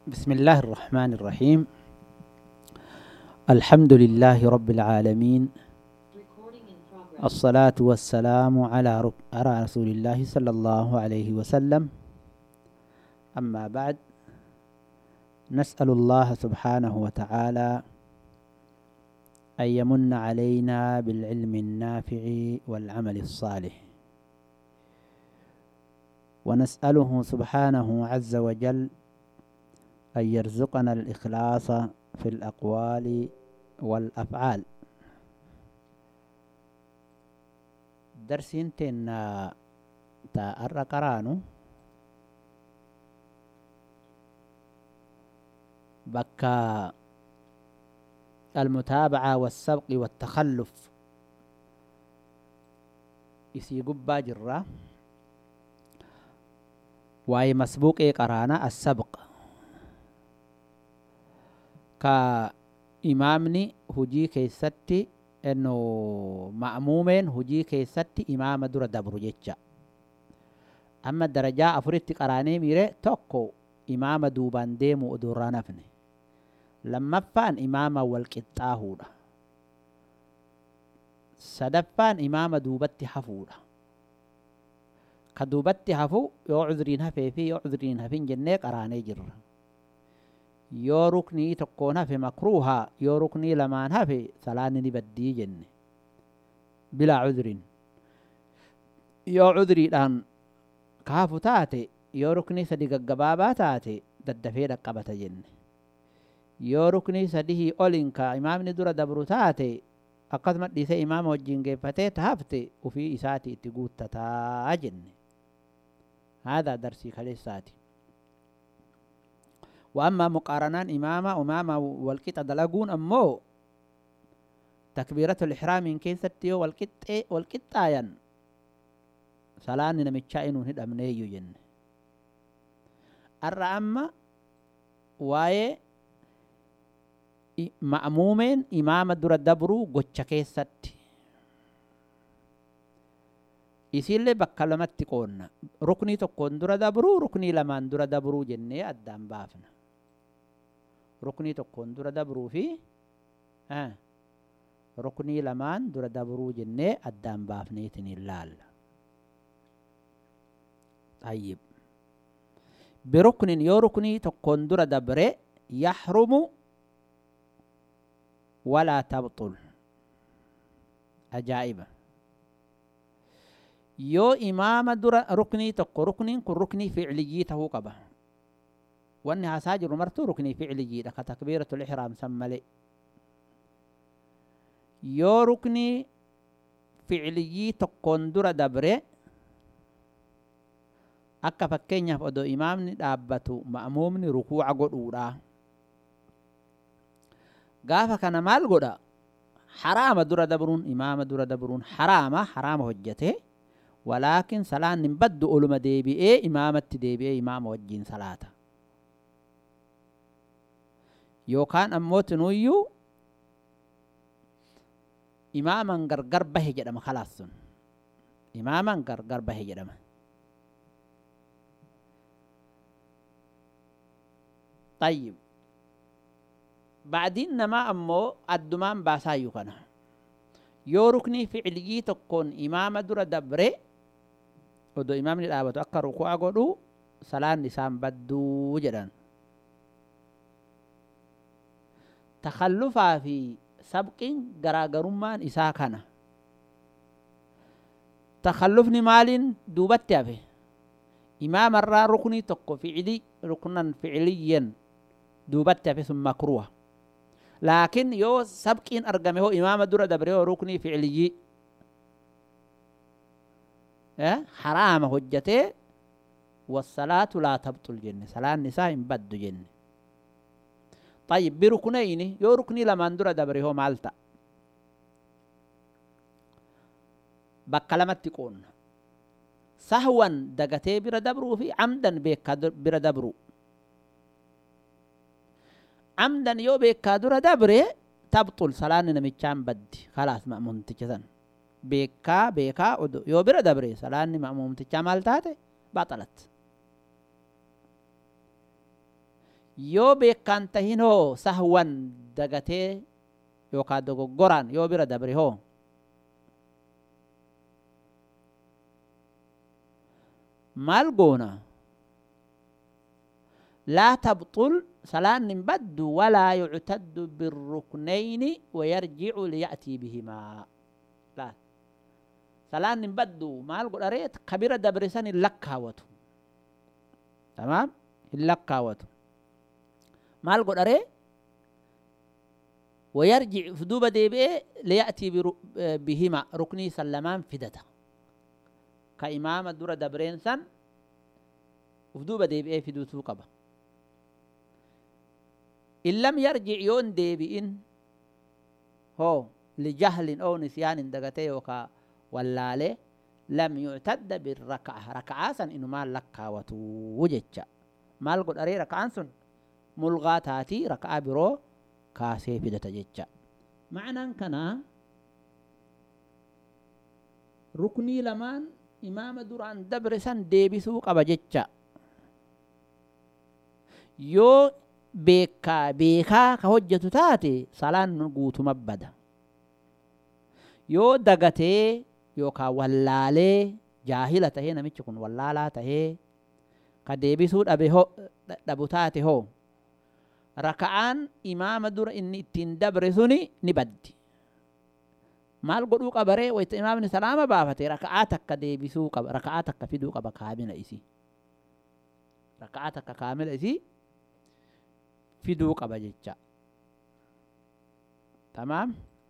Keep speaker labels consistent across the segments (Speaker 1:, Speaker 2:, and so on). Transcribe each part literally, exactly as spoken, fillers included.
Speaker 1: بسم الله الرحمن الرحيم. الحمد لله رب العالمين، الصلاة والسلام على على رسول الله صلى الله عليه وسلم. أما بعد، نسأل الله سبحانه وتعالى أن يمن علينا بالعلم النافع والعمل الصالح، ونسأله سبحانه عز وجل أن يرزقنا الإخلاص في الأقوال والأفعال. درسين تنا تأر قرانو بكا المتابعة والسبق والتخلف يسي قبا جرة واي مسبوق قرانا السبق ka imaamni hujii keessatti enno ma'muumeen hujii keessatti imaama dura dabru jecha. Amma darajaa afuritti qaraanee miire tokko imaama duubaan deemu odurraa nafne, lammaffaan imaama wal qixxaahuudha, sadaffaan imaama duubatti hafuudha. Ka duubatti hafu yoo cuduriin hafee fi yoo cuduriin hafin jennee qaraanee jirra. yoo ruknii tokkoon hafe makruuhaa, yoo ruknii lamaan hafe salaanni ni baddii jenne bilaa cuduriin. yoo cuduriidhaan ka hafu taate, yoo ruknii sadi gaggabaabaa taate daddafee dhaqqabata jenne. yoo ruknii sadihii oliin ka imaamni dura dabru taate akkasuma dhiisee imaama wajjin geeffatee ta hafte ufii isaati itti guuttataa jenne. haadaa darsii kaleessaati. وأما مقارنان إمامة وماما والكت دلقون أمو تكبيرة الإحرام إن كيف ستيو والكت والكت آيان سلان نمتشائن هد أمني يجن أرى أما واي مأمومين إمامة در الدبرو قوتش كيف ستي يسير لي بكلمات تكون ركني تكون در دبرو، ركني لمان در دبرو جنة أدام بافنا. ركني تكون در دبرو في ها ركني لمان در دبرو جنة أدام بافنا تنيلال. طيب بركن يو ركني تكون در دبره يحرم ولا تبطل. أجائبة. yoo imaama dura ruknii tokko, rukniin kun ruknii ficliyii tahuu qaba. wanni haasaa jiru martuu ruknii ficliyiidha ka takbiiratul ihraam san malee. yoo ruknii ficliyii tokkoon dura dabre akka fakkeenyaaf odoo imaamni dhaabbatu ma'muumni rukuuca godhuudha. gaafa kana maal godha? haraama dura dabruun, imaama dura dabruun haraama haraama hojjete. ولكن سلان نبدو علم دي بي اي امامة دي بي اي امام وجين صلاة. يو كان اموت نويو اماما غرغر به جدم خلاص، اماما غرغر به جدم. طيب بعدين نما امو الدمان باسايو كان يو ركني فعلي تكون امامة در دبره ودو إمامني الآبة أكا ركوع قدو سلان نسان بدو جدان. تخلفا في سبقين غراغرمان إساكنا. تخلفني مالين دوبت يافي إمام الرا ركني تقو فعلي ركنا فعليا دوبت يافي ثم مكروه. لكن يو سبقين أرقمه إمام دور دبره ركني فعلي حرام حجته والصلاة لا تبطل جنة. صلاة النساء بدو جنة. طيب بركنين يو ركني لما اندر دبره مالتا بكلمة تكون سهوا دقتي بر دبرو في عمدا بك بر دبرو. عمدا يو بك در دبره تبطل صلاة نمتشان بدي خلاص مأمون تجزن. بيكا بيكا ودو يو بير دبري سلاني مأموم تجمال تاتي بطلت. yoo beekaan tahin hoo sahwan dagatee yookaan dogoggoraan yoo bira dabre hoo maal goona laa tabxul salaan hin baddu walaa yuctaddu birruknayni wayarjicu liya'tii bihimaa laa salaan hin baddu maal godharee ka bira dabre san hin lakkaawwatu tamaam hin lakkaawwatu maal godharee ويرجع فدوبة ديبئ ليأتي بهما ركني سلمان فدتا كإمام الدورة دبرين سن فدوبة ديبئ فدو توقبا إن لم يرجع يون ديبئن هو لجهل أو نسيان دقتي وكا واللالي لم يعتد بالركعة ركعة سن إنو مال لكا وتوجج مال قد أري ركعة سن ملغاتاتي ركعة برو kaasee fidata jecha ma'anaan kana ruknii lamaan imaama duraan dabre san deebisuu qaba jecha yoo beekaa beekaa ka hojjetu taate salaan guutuma bada yoo dagatee yookaan wallaalee jaahila tahee namichi kun wallaalaa tahee ka deebisuu dhabe ho dhabu taate hoo raka'aan imaama dura inni ittiin dabre suni ni baddi maal godhuu qabaree wayta imaamni salaama baafate raka'aa takka deebisuu qaba raka'aa takka fiduu qaba kaamila isii raka'aa takka kaamila isii fiduu qaba jecha tamaam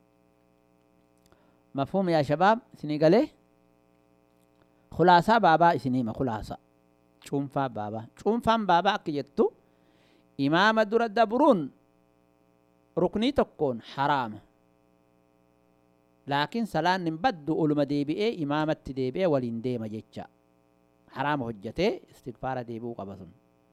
Speaker 1: mafhum yaa shabaab isinii galee khulaasaa baabaa isiniima khulaasa cuunfaa baabaa cuunfaan baabaa akka jettu imaama dura dabruun ruknii tokkoon haraama laakiin salaan hin baddu oluma deebi'ee imaamatti deebi'ee waliin deema jecha haraama hojjetee istigfaara deebi'uu qaba sun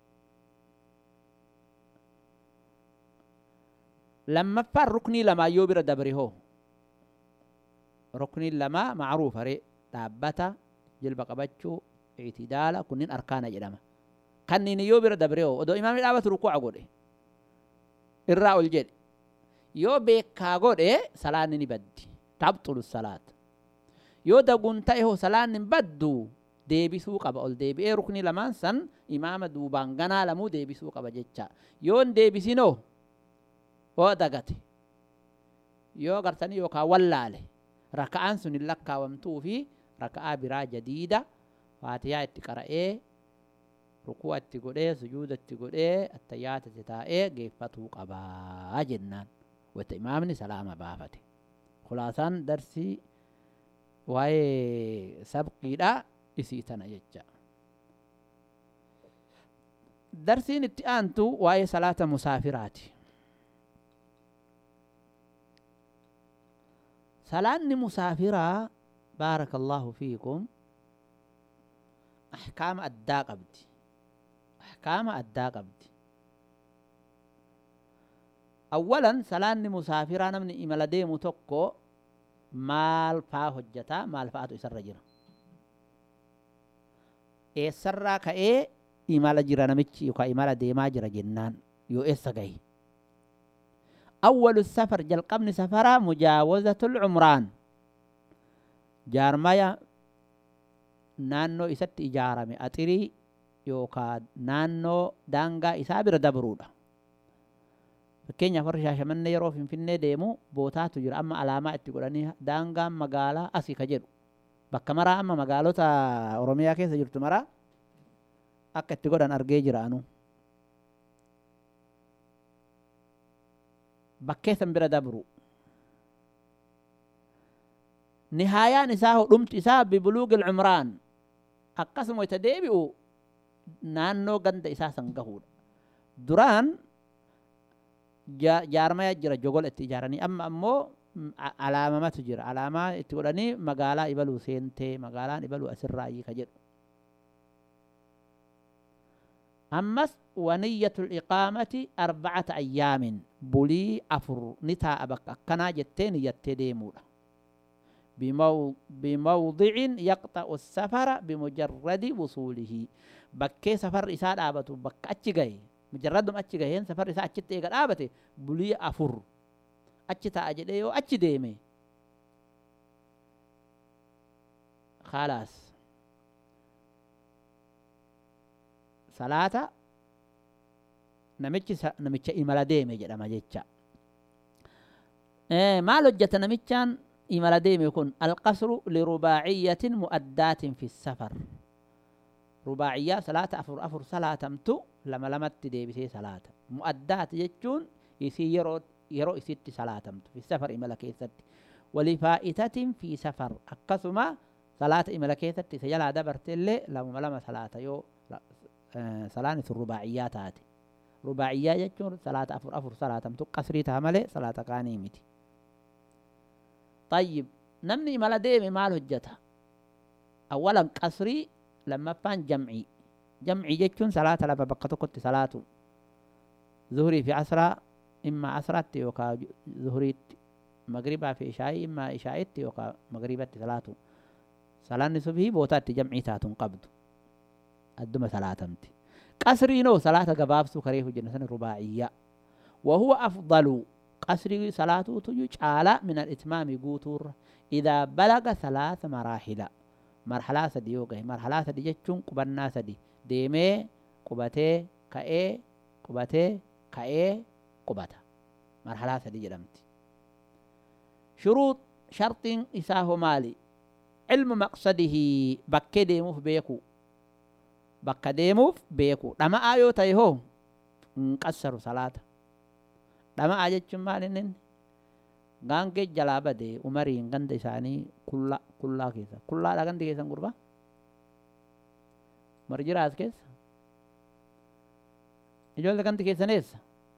Speaker 1: lammaffaan ruknii lamaa yoo bira dabre hoo ruknii lamaa macruufa ree dhaabbata jilba qabachuu ictidaala kunniin arkaana jedhama kanneen yoo bira dabre hoo odoo imaamni dhaabatu rukuuca godhe irraa ol jedhe yoo beekaa godhe salaanni ni baddi tabxulu salaat yoo daguun ta'e hoo salaanni hin baddu deebisuu qaba ol deebi'ee ruknii lamaan san imaama duubaan ganaa lamuu deebisuu qaba jecha yoo hin deebisinoo hoo dagate yoo gartanii yookaan wallaale raka'aan sun hin lakkaawamtuu fi raka'aa biraa jadiida faatiyaa itti qara'ee rukuu itti godhee sujuuda itti godhee attayyaata itti taa'ee geeffatuu qabaa jennaan wata imaamni salaama baafate khulaasaan darsii waa'ee sabqiidha isii tana jecha darsiin itti aantu waa'ee salaata musaafiraati salaanni musaafiraa baarakallahu fiikum ahkaama addaa qabdi ahkaama addaa qabdi awwalan salaanni musaafiraa namni imala deemu tokko maal faa hojjata maal faatu isarra jira eessarraa ka'ee imala jira namichi yookaan imala deemaa jira jennaan yoo eessa gahe أول السفر جل قبل سفرة مجاوزة العمران جارمايا نانو إسات إجارة أتري يوكا نانو دانغا إسابر دبرودا فكين يفرش عشان يرو في فيني ديمو بوتا تجر أما علامة تقولني دانغا مقالة أسي كجر بكمرة أما مقالة تا أوروميا كيس جرت مرة أكت تقولن أرجع جرانو bakkeessan bira dabru nihaayaan isaa dhumti isaa bibuluugil cumraan akkasuma itti deebi'u naannoo ganda isaa san gahuudha duraan jaarmaya jira jogola itti ijaaranii amma ammoo alaamamatu jira alaamaa itti godhanii magaalaa ibaluu seentee magaalaan ibaluu asirraayii ka jedhu أمس ونية الإقامة أربعة أيام بلي أفر نتا أبقى كنا جتين يتديمولا بمو بموضع يقطع السفر بمجرد وصوله بكي سفر إساد آبتو بك أتشغي mujarradum achi gaheen safarri isaa achitti eega dhaabate bulii afur achi ta'a jedhee yoo achi deeme khalaas salaata namichi namicha imala deeme jedhama jecha. maal hojjeta namichaan imala deeme kun alqasru lirubaaciyatin mu'addaatin fi safar rubaaciyyaa salaata afur afur salaatamtu lama lamatti deebisee salaata mu'addaat jechuun isii yeroo yeroo isitti salaatamtu fi safar imala keessatti walifaa'itatin fi safar akkasuma salaata imala keessatti isa jalaa dabarte illee lama lama salaata yoo salaan isin rubaaciyyaa taate rubaaciyyaa jechuun salaata afur afur salaatamtu qasrii ta'a malee salaata kaanii miti. طيب نمني ملا ديمي مال هجتها أولا قصري لما فان جمعي جمعي جتشون صلاة لما بقتو كنت صلاة ظهري في عصرة إما عصرات وكا ظهري مغربا في إشاء إما إشاءت وكا مغربا صلاة صلاة نصبه بوتات جمعي تاتون قبض الدم صلاة امتي قصري نو صلاة قبابسو كريه جنسان رباعية وهو أفضل قصري صلاة تجوج على من الإتمام قوتور إذا بلغ ثلاث مراحل مرحلة سدي يوغي مرحلة سدي جتشون قبنا سدي ديمي قبتي كأي قبتي كأي قبتا مرحلة سدي جلمتي شروط شرط إساه مالي علم مقصده بكي ديموف بيكو بكي ديموف بيكو لما آيو تيهو انقصر صلاة لما أجتشم مالين غانجي جلابة دي عمرين غند إساني كلا كلا كيسا كلا لا غند كيسا قربا مرجراس كيس إجول غند كيسا نيس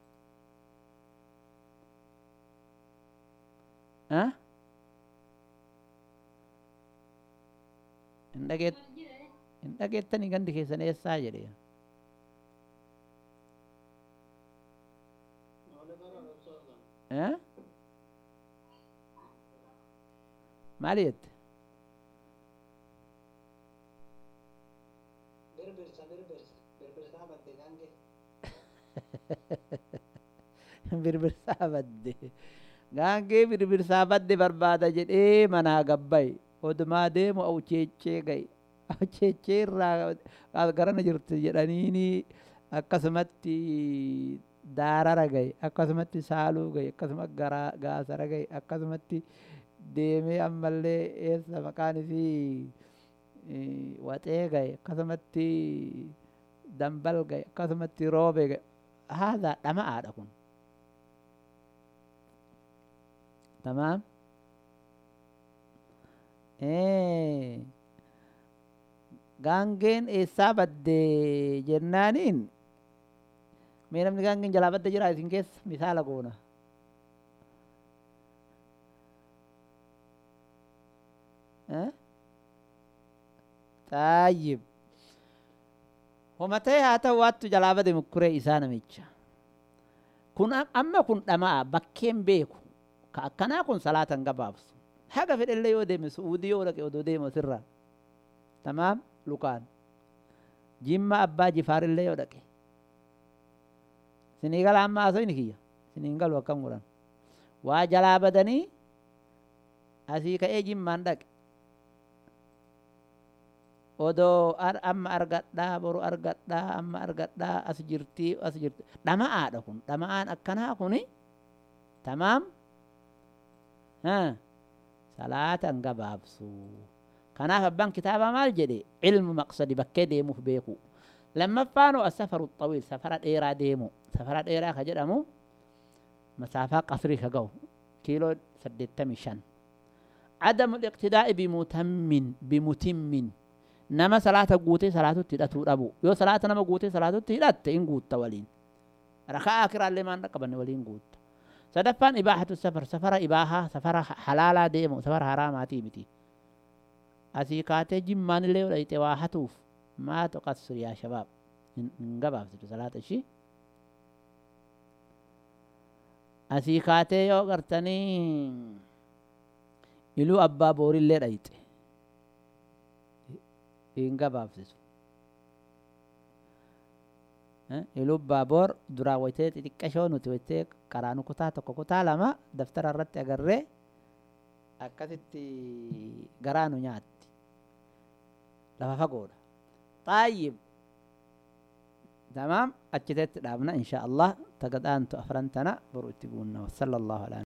Speaker 1: ها إندقيت إندقيت تاني غند كيسا نيس ساجري ها ماليت
Speaker 2: بربرسا بربرسا بربرسا بدي غانجي
Speaker 1: بربرسا بدي غانجي بربرسا بدي بربادا جدي منا غباي ودما ديمو او تشيچي غاي او تشيچي را غرنا جرت جدانيني akkasumatti daarara gaye akkasumatti saaluu gaye akkasumatti garaa gaasara gaye akkasumatti deemee ammallee eessa maqaan isii waxee gaye akkasumatti dambal gaye akkasumatti roobe gaye haadha dhama'aadha kun tamaam gaangeen eessaa badde jennaaniin mee namni gaangeen jalaa badde jira isin keessa misaala goona taayib homatee haa ta'u waattu jalaa bade mukkuree isaa namicha kun amma kun dhama'a bakkeen beeku ka akkanaa kun salaatan gabaabsu haga fedhellee yoo deeme su'uudii yoo dhaqe odoo deemu sirraa tamaam lukaan jimma abbaa jifaarillee yoo dhaqe sinii gala amma haasoo inni kiyya siniin galu akkam godhan waa jalaa badanii asii ka'ee jimmaan dhaqe odoo amma argadhaa boru argadhaa amma argadhaa as jirtii as jirti dhama'aadha kun dhama'aan akkanaa kuni tamaam salaatan gabaabsu kanaaf abbaan kitaabaa maal jedhe ilmu maqsadi bakkee deemuuf beeku lammaffaanu asafaru xawiil safara dheeraa deemu safara dheeraa ka jedhamu masaafaa qasrii ka ga'u kiiloo saddeettamii shan عدم الاقتداء بمتمن بمتمن نما صلاة قوتي صلاة تداتو أبو يو صلاة نما قوتي صلاة تدات إن قوت تولين رخاء آخر اللي ما نقبل ولين قوت سدفان إباحة السفر سفر إباحة سفر حلالا ديمو سفر حراماتي بتي أسيكاتي جمان اللي ولا يتواحتوف ما تقصر يا شباب نقبل في صلاة الشي أسيكاتي يو قرتني ilu abbaa boorillee dhayxe hin gabaabsisu ilubbaa boor duraa wayitee xixiqqashoo nuti wayitee qaraanu kutaa tokko kutaa lama daftara irratti agarree akkasitti garaanu nyaatti lafa fagoodha. Xaayyib tamaam achiteetti dhaabna insha Allah tagadhaantu afrantana boru itti buunna. Sallallahu alaihi